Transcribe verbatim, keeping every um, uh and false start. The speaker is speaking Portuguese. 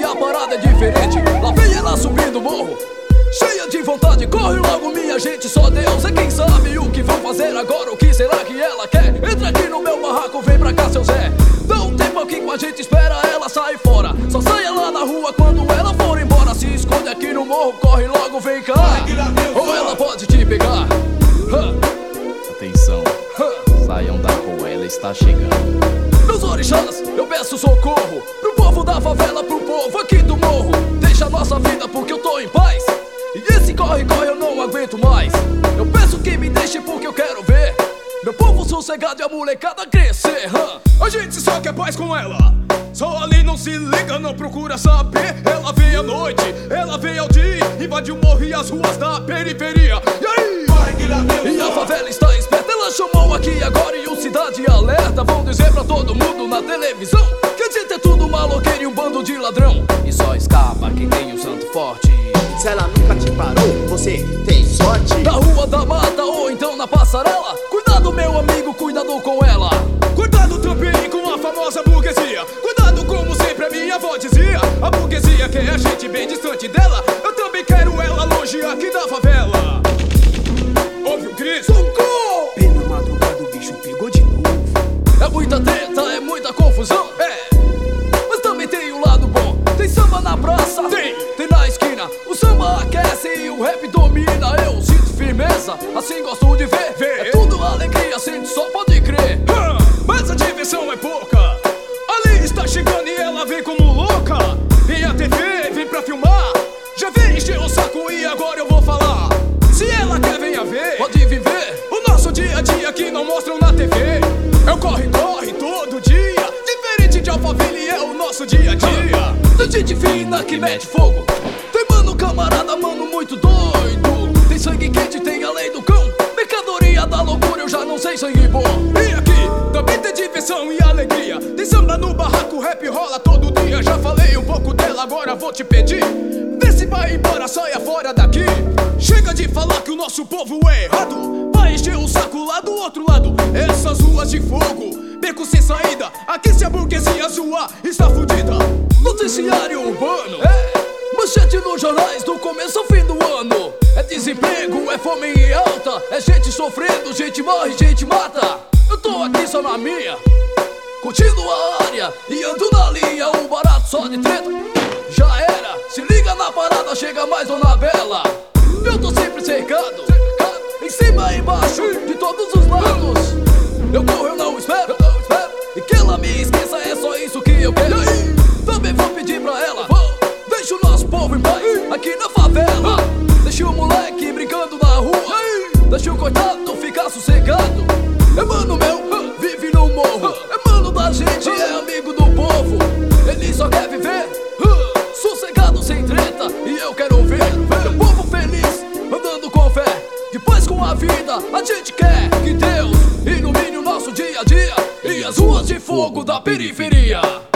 e a parada é diferente. Lá vem ela subindo o morro, cheia de vontade, corre logo minha gente, só Deus é quem sabe o que vão fazer agora. O que será que ela quer? Entra aqui no meu barraco, vem pra cá seu Zé. Dá um tempo aqui com a gente, espera ela sair fora. Só saia lá na rua quando ela for embora. Se esconde aqui no morro, corre logo, vem cá, ou ela pode te pegar. Atenção, saiam da rua, ela está chegando. Meus orixás, eu peço socorro pro povo da favela, pro povo aqui do morro. Deixa a nossa vida porque eu tô em paz, e esse corre, corre eu não aguento mais. Eu peço que me deixe porque eu quero ver meu povo sossegado e a molecada crescer. A gente só quer paz com ela, só ali não se liga, não procura saber. Ela vem à noite, ela vem ao dia, invade o morro e as ruas da periferia. E aí? E a favela está esperta, ela chamou aqui agora e o Cidade Alerta. Vão dizer pra todo mundo na televisão que a gente é tudo maloqueiro e um bando de ladrão, e só escapa quem tem o santo forte. Se ela nunca te parou, você tem sorte. Na rua da mata ou então na passarela, cuidado meu amigo, cuidado com ela. Cuidado também com a famosa burguesia, cuidado como sempre a minha avó dizia. A burguesia quer a gente bem distante dela, eu também quero ela longe aqui da favela. Ouve o grito, socorro! Bem na madrugada o bicho pegou de novo. É muita treta, é muita confusão, é, mas também tem o lado bom. Tem samba na praça, tem, tem na esquina. O samba aquece e o rap domina. Eu sinto firmeza, assim gosto de ver, ver. É tudo alegria, sinto só pode crer. ah, Mas a diversão é pouca, ali está chegando e ela vem como louca. Vem a T V, vem pra filmar, já vem encher o saco e agora eu vou falar. Se ela quer, venha ver, pode viver o nosso dia a dia que não mostram na T V. Eu corre, corre todo dia, diferente de Alphaville é o nosso dia a dia. Tem gente fina que mete fogo, tem mano camarada, mano muito doido. Tem sangue quente, tem a lei do cão, mercadoria da loucura, eu já não sei sangue bom. E aqui também tem diversão e alegria, tem samba no barraco, rap rola todo dia. Já falei um pouco dela, agora vou te pedir, vê se vai embora, saia fora daqui. Chega de falar que o nosso povo é errado, vai encher o saco lá do outro lado. Essas ruas de fogo, beco sem saída, aqui se a burguesia zoar, está fudida. Noticiário urbano, é manchete nos jornais do começo ao fim do ano. É desemprego, é fome em alta, é gente sofrendo, gente morre, gente mata. Eu tô aqui só na minha, curtindo a área e ando na linha, o barato só de treta. Já era, se liga na parada, chega mais Dona Bela. Eu tô sempre cercado, em cima e embaixo, de todos os lados. Eu corro, eu não espero, e que ela me esqueça, é só isso que eu quero. Também vou pedir pra ela, deixa o nosso povo em paz aqui na favela. Deixa o moleque brincando na rua, deixa o coitado ficar sossegado. É mano meu, vive no morro, é mano da gente, é amigo do povo. Ele só quer viver sossegado, sem treta, e eu quero ver meu povo feliz, andando com fé, de paz com a vida. A gente quer que Deus ilumine o nosso dia a dia e as ruas de fogo da periferia.